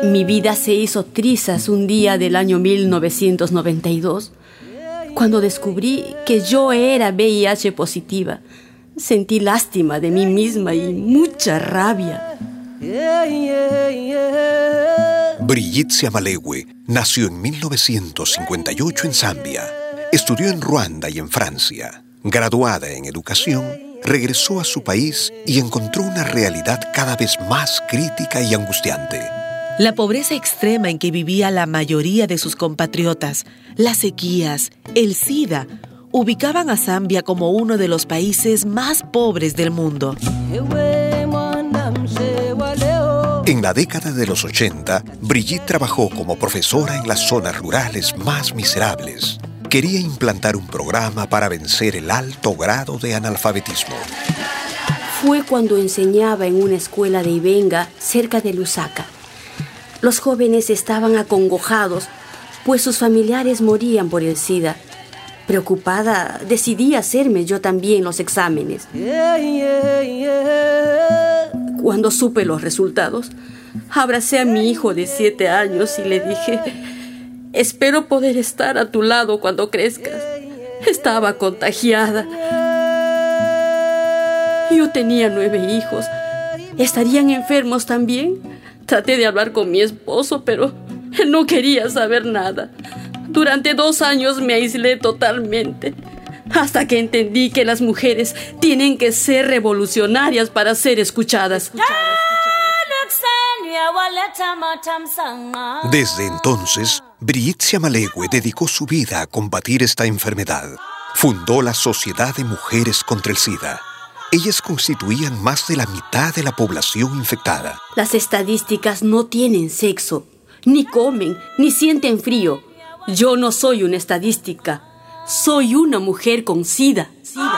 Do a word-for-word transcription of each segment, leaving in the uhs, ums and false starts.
Mi vida se hizo trizas un día del año mil novecientos noventa y dos, cuando descubrí que yo era V I H positiva. Sentí lástima de mí misma y mucha rabia. Brigitte Siamalewe nació en mil novecientos cincuenta y ocho en Zambia. Estudió en Ruanda y en Francia. Graduada en educación, regresó a su país y encontró una realidad cada vez más crítica y angustiante. La pobreza extrema en que vivía la mayoría de sus compatriotas, las sequías, el SIDA, ubicaban a Zambia como uno de los países más pobres del mundo. En la década de los ochenta, Brigitte trabajó como profesora en las zonas rurales más miserables. Quería implantar un programa para vencer el alto grado de analfabetismo. Fue cuando enseñaba en una escuela de Ibenga, cerca de Lusaka. Los jóvenes estaban acongojados, pues sus familiares morían por el SIDA. Preocupada, decidí hacerme yo también los exámenes. Cuando supe los resultados, abracé a mi hijo de siete años y le dije: espero poder estar a tu lado cuando crezcas. Estaba contagiada. Yo tenía nueve hijos. ¿Estarían enfermos también? Traté de hablar con mi esposo, pero él no quería saber nada. Durante dos años me aislé totalmente, hasta que entendí que las mujeres tienen que ser revolucionarias para ser escuchadas. Desde entonces, Brigitte Siamalewe dedicó su vida a combatir esta enfermedad. Fundó la Sociedad de Mujeres contra el SIDA. Ellas constituían más de la mitad de la población infectada. Las estadísticas no tienen sexo, ni comen, ni sienten frío. Yo no soy una estadística, soy una mujer con SIDA. SIDA.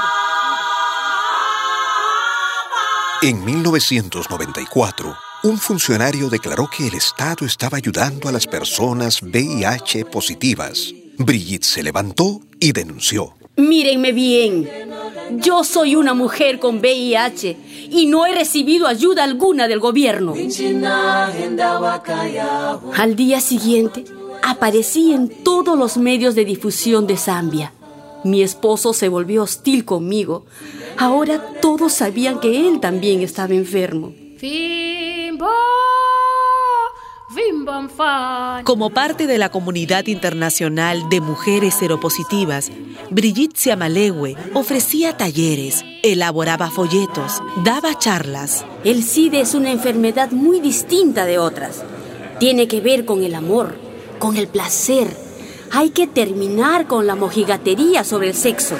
En mil novecientos noventa y cuatro, un funcionario declaró que el Estado estaba ayudando a las personas V I H positivas. Brigitte se levantó y denunció. Mírenme bien, yo soy una mujer con V I H y no he recibido ayuda alguna del gobierno. Al día siguiente, aparecí en todos los medios de difusión de Zambia. Mi esposo se volvió hostil conmigo. Ahora todos sabían que él también estaba enfermo. Como parte de la comunidad internacional de mujeres seropositivas, Brigitte Siamalewe ofrecía talleres, elaboraba folletos, daba charlas. El SIDA es una enfermedad muy distinta de otras. Tiene que ver con el amor, con el placer. Hay que terminar con la mojigatería sobre el sexo.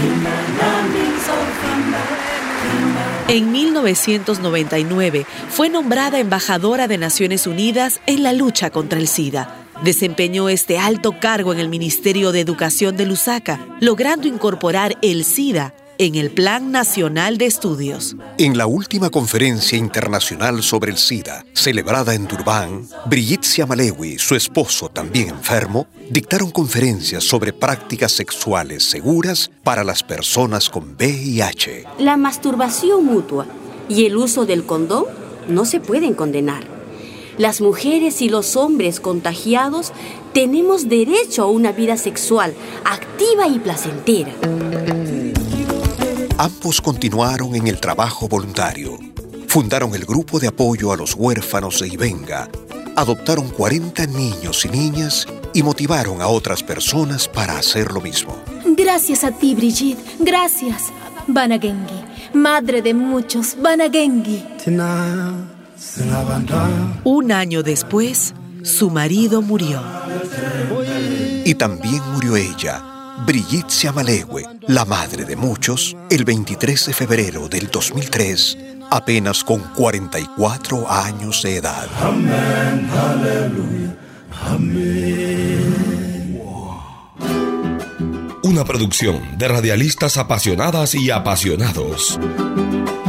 En mil novecientos noventa y nueve fue nombrada embajadora de Naciones Unidas en la lucha contra el SIDA. Desempeñó este alto cargo en el Ministerio de Educación de Lusaka, logrando incorporar el SIDA en el Plan Nacional de Estudios. En la última conferencia internacional sobre el SIDA, celebrada en Durban, Brigitte Siamalewe y su esposo, también enfermo, dictaron conferencias sobre prácticas sexuales seguras para las personas con V I H. La masturbación mutua y el uso del condón no se pueden condenar. Las mujeres y los hombres contagiados tenemos derecho a una vida sexual activa y placentera. Ambos continuaron en el trabajo voluntario. Fundaron el grupo de apoyo a los huérfanos de Ibenga, adoptaron cuarenta niños y niñas y motivaron a otras personas para hacer lo mismo. Gracias a ti, Brigitte. Gracias. Banagengi, madre de muchos, Banagengi. Un año después, su marido murió. Y también murió ella, Brigitte Siamalewe, la madre de muchos, el veintitrés de febrero del dos mil tres, apenas con cuarenta y cuatro años de edad. Amén, aleluya, amén. Una producción de radialistas apasionadas y apasionados.